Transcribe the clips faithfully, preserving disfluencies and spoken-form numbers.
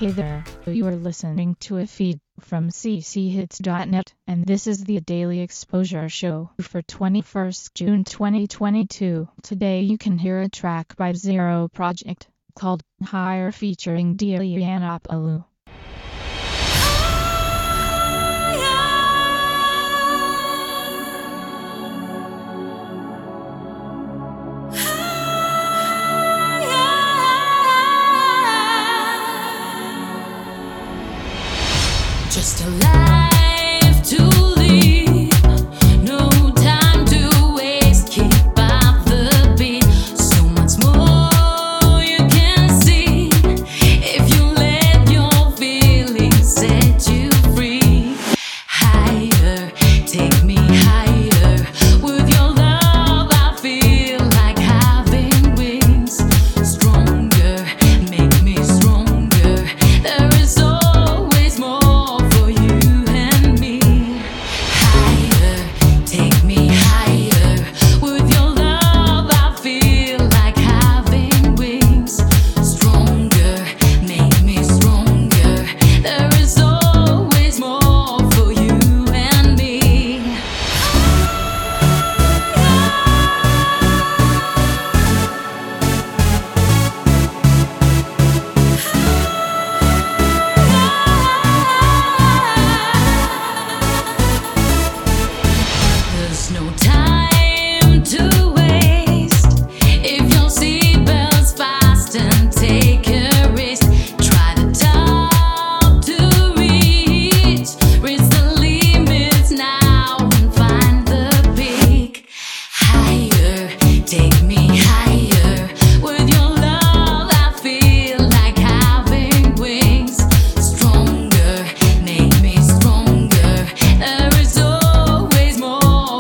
Hey there, you are listening to a feed from c c hits dot net, and this is the Daily Exposure Show for twenty-first June twenty twenty-two. Today you can hear a track by Zero Project called Higher featuring Dianapalu. Just a life to live, no time to waste, keep up the beat, so much more you can see, if you let your feelings set you free. Higher, take me higher, with your love I feel like having wings. Stronger, make me stronger, there is always more. No time to waste. If your seatbelt's fast and take a risk, try the top to reach. Reach the limits now and find the peak. Higher, take me higher. With your love I feel like having wings. Stronger, make me stronger. There is always more.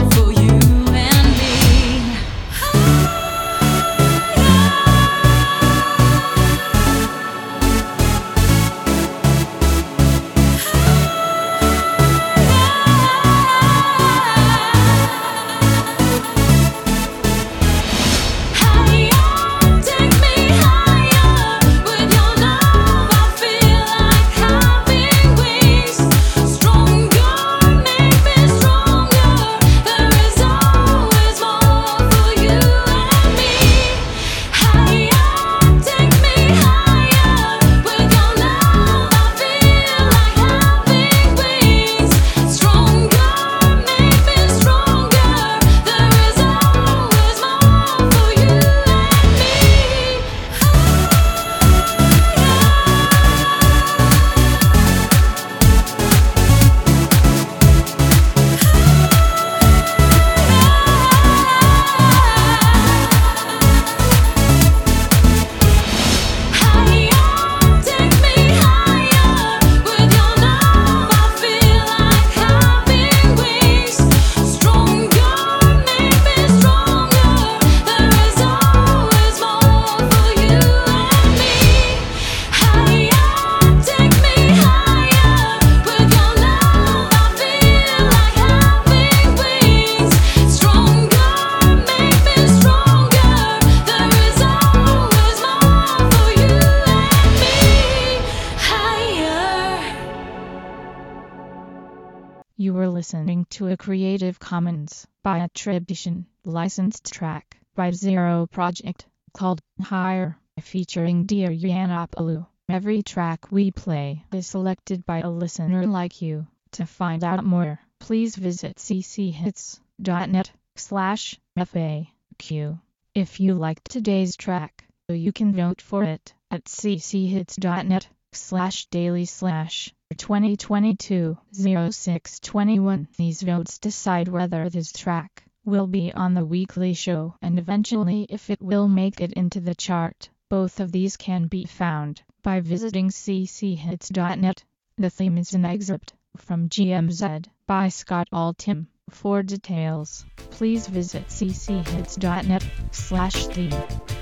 You were listening to a Creative Commons by attribution, licensed track by Zero Project called Higher, featuring Dianapalu. Every track we play is selected by a listener like you. To find out more, please visit c c hits dot net slash F A Q. If you liked today's track, you can vote for it at c c hits dot net slash daily slash twenty twenty-two oh six twenty-one. These votes decide whether this track will be on the weekly show and eventually if it will make it into the chart. Both of these can be found by visiting c c hits dot net. The theme is an excerpt from G M Z by Scott Altham. For details, please visit c c hits dot net slash theme.